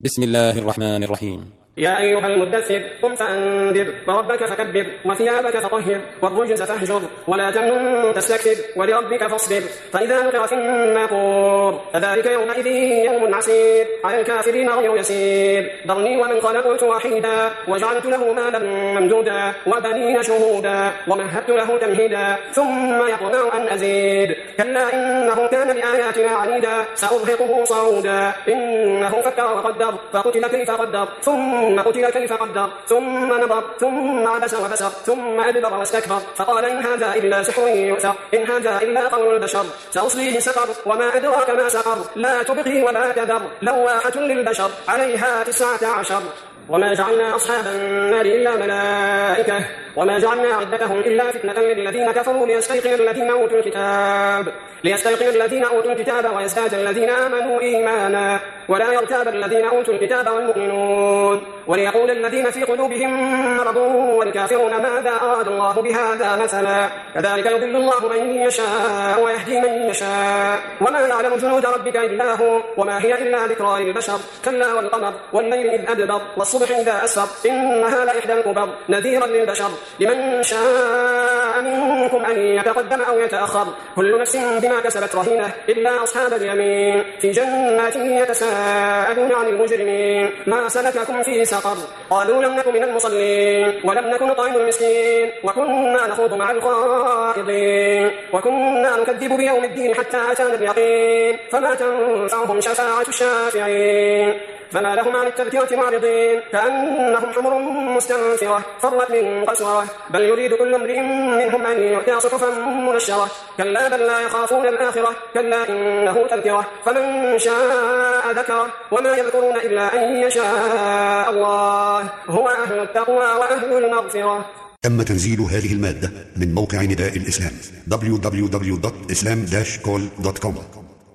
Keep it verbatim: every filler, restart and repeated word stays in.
بسم الله الرحمن الرحيم. يا أيها المدثر قم فأنذر وربك فكبر وثيابك فطهر والرجز فاهجر ولا تمنن تستكثر ولربك فاصبر فإذا نقر في الناقور فذلك يومئذ يوم عسير على الكافرين غير يسير ذرني ومن خلقت وحيدا وجعلت له مالا ممدودا وبنين شهودا ومهدت له تمهيدا ثم يطمع أن أزيد كلا إنه كان لآياتنا عنيدا سأرهقه صعودا إنه فكر وقدر فقتل كيف قدر ثم ثم قتل كيف قدر ثم نظر ثم عبس وبسر ثم أدبر واستكبر فقال إن هذا إلا سحر يؤثر إن هذا إلا قول البشر سأصليه سقر وما أدراك ما سقر لا تبقي ولا تذر لواحة للبشر عليها تسعة عشر وما جعلنا أصحاب النار إلا ملائكة وما جعلنا عدتهم إلا فتنة للذين كفروا ليستيقن الذين أوتوا الكتاب ليستيقن الذين أوتوا الكتاب ويزداد الذين آمنوا إيمانا ولا يرتاب الذين أوتوا الكتاب والمؤمنون وليقول الذين في قلوبهم مرض والكافرون ماذا أراد الله بهذا مثلا كذلك يضل الله من يشاء ويهدي من يشاء وما يعلم جنود ربك إلا هو وما هي إلا ذكرى للبشر كلا والقمر والليل إذ أدبر والصبح إذا أسفر إنها لإحدى الكبر نذيرا للبشر لمن شاء منكم أن يتقدم أو يتأخر كل نفس بما كسبت رهينة إلا أصحاب اليمين في جنات يتساءلون عن المجرمين ما سلككم في سقر قالوا لم نكن من المصلين ولم نكن نطعم المسكين وكنا نخوض مع الخائضين وكنا نكذب بيوم الدين حتى أتانا اليقين فما تنفعهم شفاعة الشافعين فما لهم عن التذكرة معرضين كأنهم حمر مستنفرة فرت من قسورة بل يريد كل امرئ منهم أن يؤتى صحفا منشرة كلا بل لا يخافون الآخرة كلا إنه تذكرة فمن شاء ذكره وما يذكرون إلا أن يشاء الله هو أهل التقوى وأهل المغفرة. تم تنزيل هذه المادة من موقع نداء الإسلام دبليو دبليو دبليو دوت إسلام داش كول دوت كوم.